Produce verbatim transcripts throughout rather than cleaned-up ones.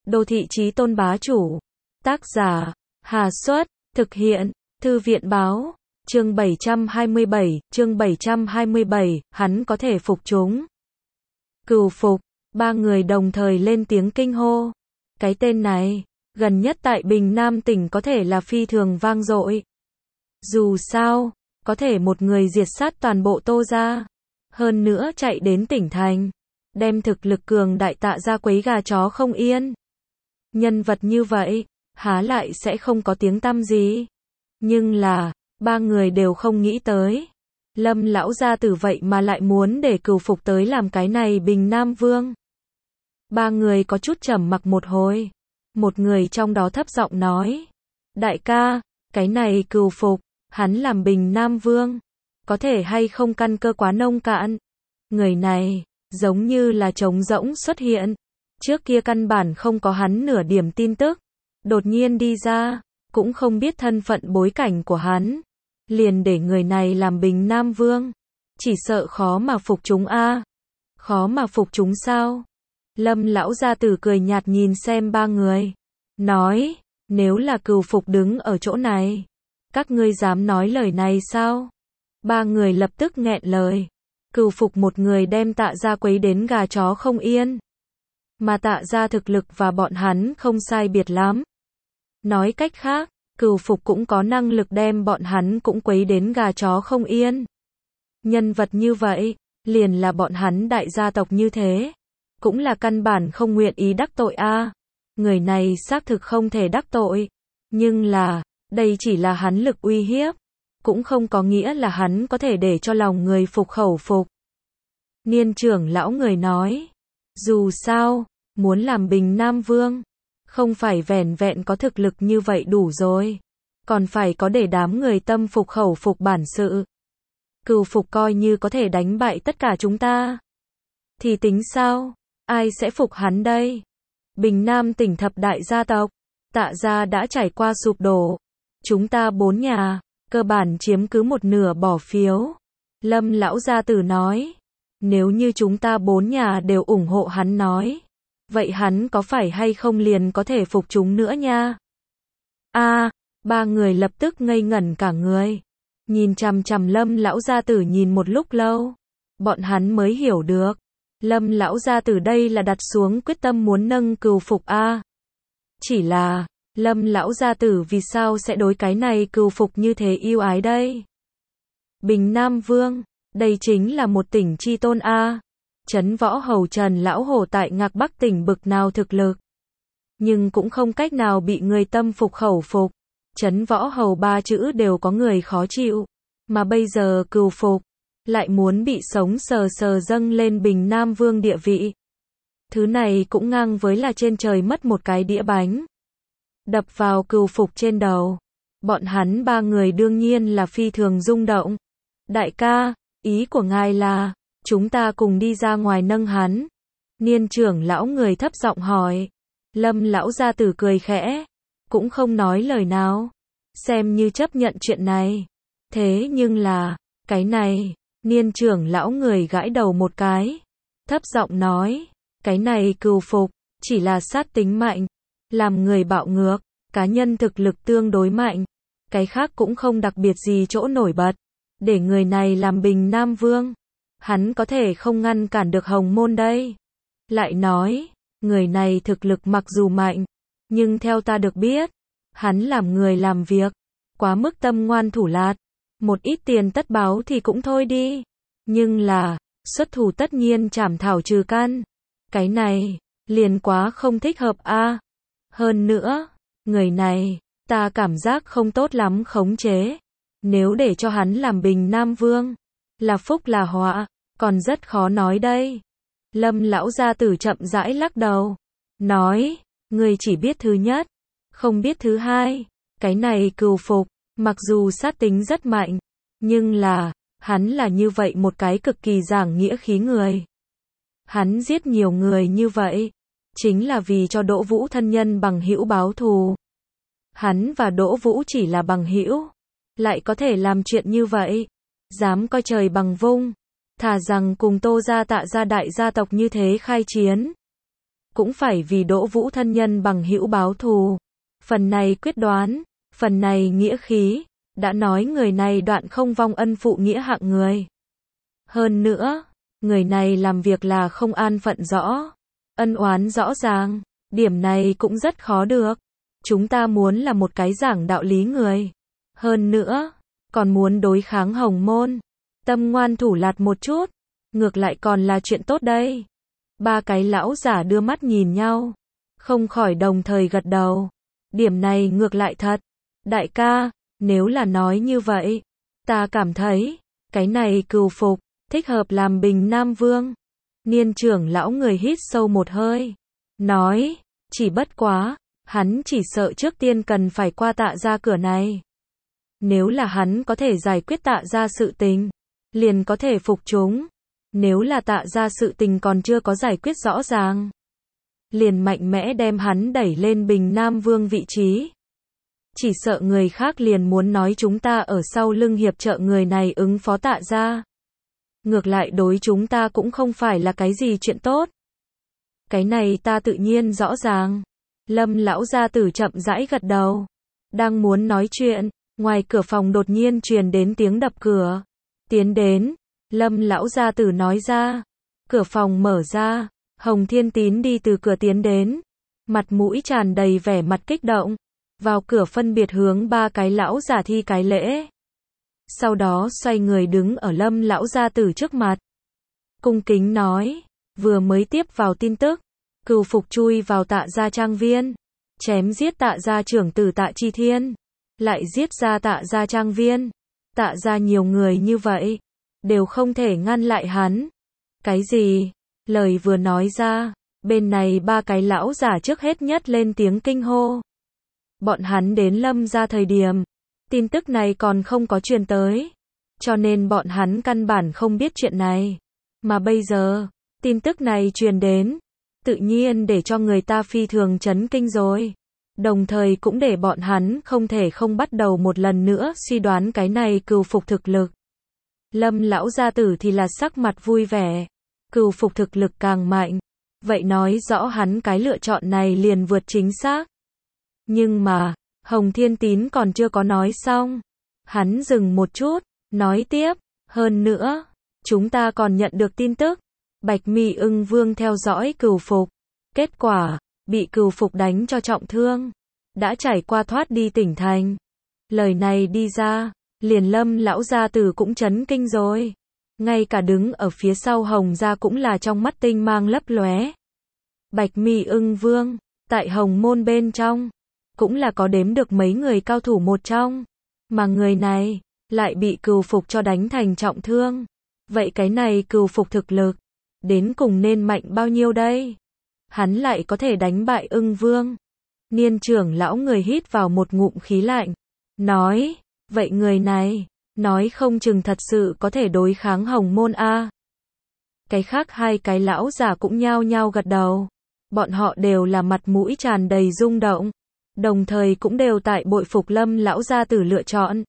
Đô thị chí tôn bá chủ. Tác giả, Hà Xuất, thực hiện, Thư viện báo, chương bảy trăm hai mươi bảy, chương bảy trăm hai mươi bảy, hắn có thể phục chúng. Cừu phục, ba người đồng thời lên tiếng kinh hô. Cái tên này, gần nhất tại Bình Nam tỉnh có thể là phi thường vang dội. Dù sao, có thể một người diệt sát toàn bộ Tô gia, hơn nữa chạy đến tỉnh thành, đem thực lực cường đại Tạ gia quấy gà chó không yên. Nhân vật như vậy, há lại sẽ không có tiếng tăm gì. Nhưng là, ba người đều không nghĩ tới. Lâm lão gia tử vậy mà lại muốn để Cừu Phục tới làm cái này Bình Nam Vương. Ba người có chút trầm mặc một hồi. Một người trong đó thấp giọng nói. Đại ca, cái này Cừu Phục, hắn làm Bình Nam Vương. Có thể hay không căn cơ quá nông cạn. Người này, giống như là trống rỗng xuất hiện. Trước kia căn bản không có hắn nửa điểm tin tức. Đột nhiên đi ra, cũng không biết thân phận bối cảnh của hắn. Liền để người này làm Bình Nam Vương. Chỉ sợ khó mà phục chúng a. Khó mà phục chúng sao? Lâm lão gia tử cười nhạt nhìn xem ba người. Nói, nếu là Cừu Phục đứng ở chỗ này, các ngươi dám nói lời này sao? Ba người lập tức nghẹn lời. Cừu Phục một người đem Tạ gia quấy đến gà chó không yên. Mà Tạ gia thực lực và bọn hắn không sai biệt lắm. Nói cách khác, Cừu Phục cũng có năng lực đem bọn hắn cũng quấy đến gà chó không yên. Nhân vật như vậy, liền là bọn hắn đại gia tộc như thế, cũng là căn bản không nguyện ý đắc tội a. Người này xác thực không thể đắc tội, nhưng là, đây chỉ là hắn lực uy hiếp, cũng không có nghĩa là hắn có thể để cho lòng người phục khẩu phục. Niên trưởng lão người nói, dù sao, muốn làm Bình Nam Vương, không phải vẻn vẹn có thực lực như vậy đủ rồi, còn phải có để đám người tâm phục khẩu phục bản sự. Cừu Phục coi như có thể đánh bại tất cả chúng ta, thì tính sao? Ai sẽ phục hắn đây? Bình Nam tỉnh thập đại gia tộc, Tạ gia đã trải qua sụp đổ. Chúng ta bốn nhà, cơ bản chiếm cứ một nửa bỏ phiếu. Lâm lão gia tử nói, nếu như chúng ta bốn nhà đều ủng hộ hắn nói, vậy hắn có phải hay không liền có thể phục chúng nữa nha? A, ba người lập tức ngây ngẩn cả người. Nhìn chằm chằm Lâm lão gia tử nhìn một lúc lâu, bọn hắn mới hiểu được. Lâm lão gia tử đây là đặt xuống quyết tâm muốn nâng Cừu Phục a. Chỉ là, Lâm lão gia tử vì sao sẽ đối cái này Cừu Phục như thế yêu ái đây? Bình Nam Vương, đây chính là một tỉnh chi tôn a. Trấn Võ Hầu Trần lão hổ tại Ngạc Bắc tỉnh bực nào thực lực, nhưng cũng không cách nào bị người tâm phục khẩu phục. Trấn Võ Hầu ba chữ đều có người khó chịu, mà bây giờ Cừu Phục lại muốn bị sống sờ sờ dâng lên Bình Nam Vương địa vị. Thứ này cũng ngang với là trên trời mất một cái đĩa bánh, đập vào Cừu Phục trên đầu. Bọn hắn ba người đương nhiên là phi thường rung động. Đại ca, ý của ngài là, chúng ta cùng đi ra ngoài nâng hắn. Niên trưởng lão người thấp giọng hỏi. Lâm lão gia tử cười khẽ, cũng không nói lời nào, xem như chấp nhận chuyện này. Thế nhưng là, cái này, niên trưởng lão người gãi đầu một cái, thấp giọng nói, cái này Cừu Phục, chỉ là sát tính mạnh, làm người bạo ngược, cá nhân thực lực tương đối mạnh, cái khác cũng không đặc biệt gì chỗ nổi bật, để người này làm Bình Nam Vương, hắn có thể không ngăn cản được Hồng Môn đây. Lại nói, người này thực lực mặc dù mạnh, nhưng theo ta được biết, hắn làm người làm việc, quá mức tâm ngoan thủ lạt, một ít tiền tất báo thì cũng thôi đi, nhưng là, xuất thủ tất nhiên trảm thảo trừ căn, cái này, liền quá không thích hợp a. Hơn nữa, người này, ta cảm giác không tốt lắm khống chế, nếu để cho hắn làm Bình Nam Vương, là phúc là họa, còn rất khó nói đây. Lâm lão gia tử chậm rãi lắc đầu, nói, ngươi chỉ biết thứ nhất, không biết thứ hai. Cái này Cừu Phục, mặc dù sát tính rất mạnh, nhưng là, hắn là như vậy một cái cực kỳ giảng nghĩa khí người. Hắn giết nhiều người như vậy, chính là vì cho Đỗ Vũ thân nhân bằng hữu báo thù. Hắn và Đỗ Vũ chỉ là bằng hữu, lại có thể làm chuyện như vậy, dám coi trời bằng vung, thà rằng cùng Tô gia Tạ gia đại gia tộc như thế khai chiến. cũng phải vì Đỗ Vũ thân nhân bằng hữu báo thù. Phần này quyết đoán, phần này nghĩa khí, đã nói người này đoạn không vong ân phụ nghĩa hạng người. Hơn nữa, người này làm việc là không an phận rõ, ân oán rõ ràng, điểm này cũng rất khó được. Chúng ta muốn là một cái giảng đạo lý người. Hơn nữa, còn muốn đối kháng Hồng Môn. Tâm ngoan thủ lạt một chút, ngược lại còn là chuyện tốt đây. Ba cái lão giả đưa mắt nhìn nhau, không khỏi đồng thời gật đầu. Điểm này ngược lại thật. Đại ca, nếu là nói như vậy, ta cảm thấy, cái này Cừu Phục, thích hợp làm Bình Nam Vương. Niên trưởng lão người hít sâu một hơi, nói, chỉ bất quá, hắn chỉ sợ trước tiên cần phải qua Tạ gia cửa này. Nếu là hắn có thể giải quyết Tạ gia sự tình, liền có thể phục chúng. Nếu là Tạ gia sự tình còn chưa có giải quyết rõ ràng, liền mạnh mẽ đem hắn đẩy lên Bình Nam Vương vị trí. Chỉ sợ người khác liền muốn nói chúng ta ở sau lưng hiệp trợ người này ứng phó Tạ gia. Ngược lại đối chúng ta cũng không phải là cái gì chuyện tốt. Cái này ta tự nhiên rõ ràng. Lâm lão gia tử chậm rãi gật đầu. Đang muốn nói chuyện, ngoài cửa phòng đột nhiên truyền đến tiếng đập cửa. Tiến đến, Lâm lão gia tử nói ra. Cửa phòng mở ra, Hồng Thiên Tín đi từ cửa tiến đến. Mặt mũi tràn đầy vẻ mặt kích động. Vào cửa phân biệt hướng ba cái lão giả thi cái lễ. Sau đó xoay người đứng ở Lâm lão gia tử trước mặt. Cung kính nói, vừa mới tiếp vào tin tức, Cừu Phục chui vào Tạ gia trang viên, chém giết Tạ gia trưởng tử Tạ Chi Thiên, lại giết ra Tạ gia trang viên. Tạ gia nhiều người như vậy, đều không thể ngăn lại hắn. Cái gì? Lời vừa nói ra, bên này ba cái lão giả trước hết nhất lên tiếng kinh hô. Bọn hắn đến Lâm gia thời điểm, tin tức này còn không có truyền tới, cho nên bọn hắn căn bản không biết chuyện này. Mà bây giờ, tin tức này truyền đến, tự nhiên để cho người ta phi thường chấn kinh rồi. Đồng thời cũng để bọn hắn không thể không bắt đầu một lần nữa suy đoán cái này Cừu Phục thực lực. Lâm lão gia tử thì là sắc mặt vui vẻ. Cừu Phục thực lực càng mạnh, vậy nói rõ hắn cái lựa chọn này liền vượt chính xác. Nhưng mà, Hồng Thiên Tín còn chưa có nói xong. Hắn dừng một chút, nói tiếp, hơn nữa, chúng ta còn nhận được tin tức. Bạch Mi Ưng Vương theo dõi Cừu Phục. Kết quả, bị Cừu Phục đánh cho trọng thương. Đã trải qua thoát đi tỉnh thành. Lời này đi ra, liền Lâm lão gia tử cũng chấn kinh rồi. Ngay cả đứng ở phía sau Hồng gia cũng là trong mắt tinh mang lấp lóe. Bạch Mi Ưng Vương, tại Hồng môn bên trong, cũng là có đếm được mấy người cao thủ một trong. Mà người này, lại bị Cừu Phục cho đánh thành trọng thương. Vậy cái này Cừu Phục thực lực, đến cùng nên mạnh bao nhiêu đây? Hắn lại có thể đánh bại Ưng Vương. Niên trưởng lão người hít vào một ngụm khí lạnh. Nói, vậy người này, nói không chừng thật sự có thể đối kháng Hồng môn a. Cái khác hai cái lão già cũng nhao nhao gật đầu. Bọn họ đều là mặt mũi tràn đầy rung động. Đồng thời cũng đều tại bội phục Lâm lão gia tử lựa chọn.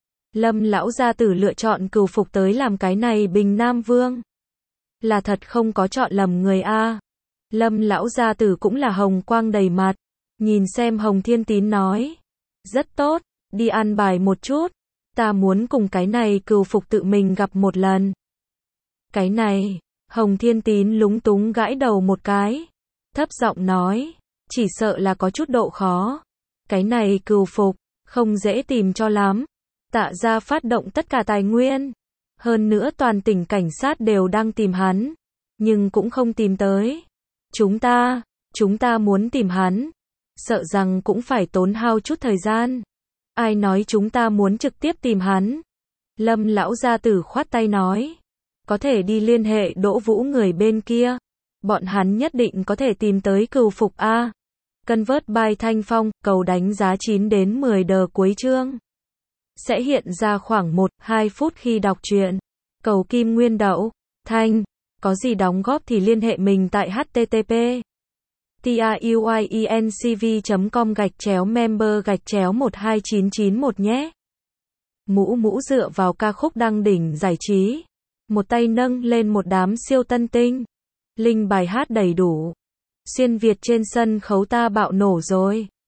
Lâm lão gia tử lựa chọn Cừu Phục tới làm cái này Bình Nam Vương. Là thật không có chọn lầm người a. Lâm lão gia tử cũng là hồng quang đầy mặt. Nhìn xem Hồng Thiên Tín nói. Rất tốt, đi ăn bài một chút. Ta muốn cùng cái này Cừu Phục tự mình gặp một lần. Cái này, Hồng Thiên Tín lúng túng gãi đầu một cái. Thấp giọng nói, chỉ sợ là có chút độ khó. Cái này Cừu Phục, không dễ tìm cho lắm. Tạ gia phát động tất cả tài nguyên. Hơn nữa toàn tỉnh cảnh sát đều đang tìm hắn. Nhưng cũng không tìm tới. Chúng ta, chúng ta muốn tìm hắn. Sợ rằng cũng phải tốn hao chút thời gian. Ai nói chúng ta muốn trực tiếp tìm hắn? Lâm lão gia tử khoát tay nói. Có thể đi liên hệ Đỗ Vũ người bên kia. Bọn hắn nhất định có thể tìm tới Cừu Phục a. Convert by Thanh Phong, cầu đánh giá chín đến mười đờ cuối chương. Sẽ hiện ra khoảng một đến hai phút khi đọc truyện. Cầu Kim Nguyên Đậu, Thanh, có gì đóng góp thì liên hệ mình tại http truyencv chấm com gạch chéo member gạch chéo một hai chín chín một nhé. Mũ mũ dựa vào ca khúc đăng đỉnh giải trí. Một tay nâng lên một đám siêu tân tinh. Link bài hát đầy đủ. Xuyên Việt trên sân khấu ta bạo nổ rồi.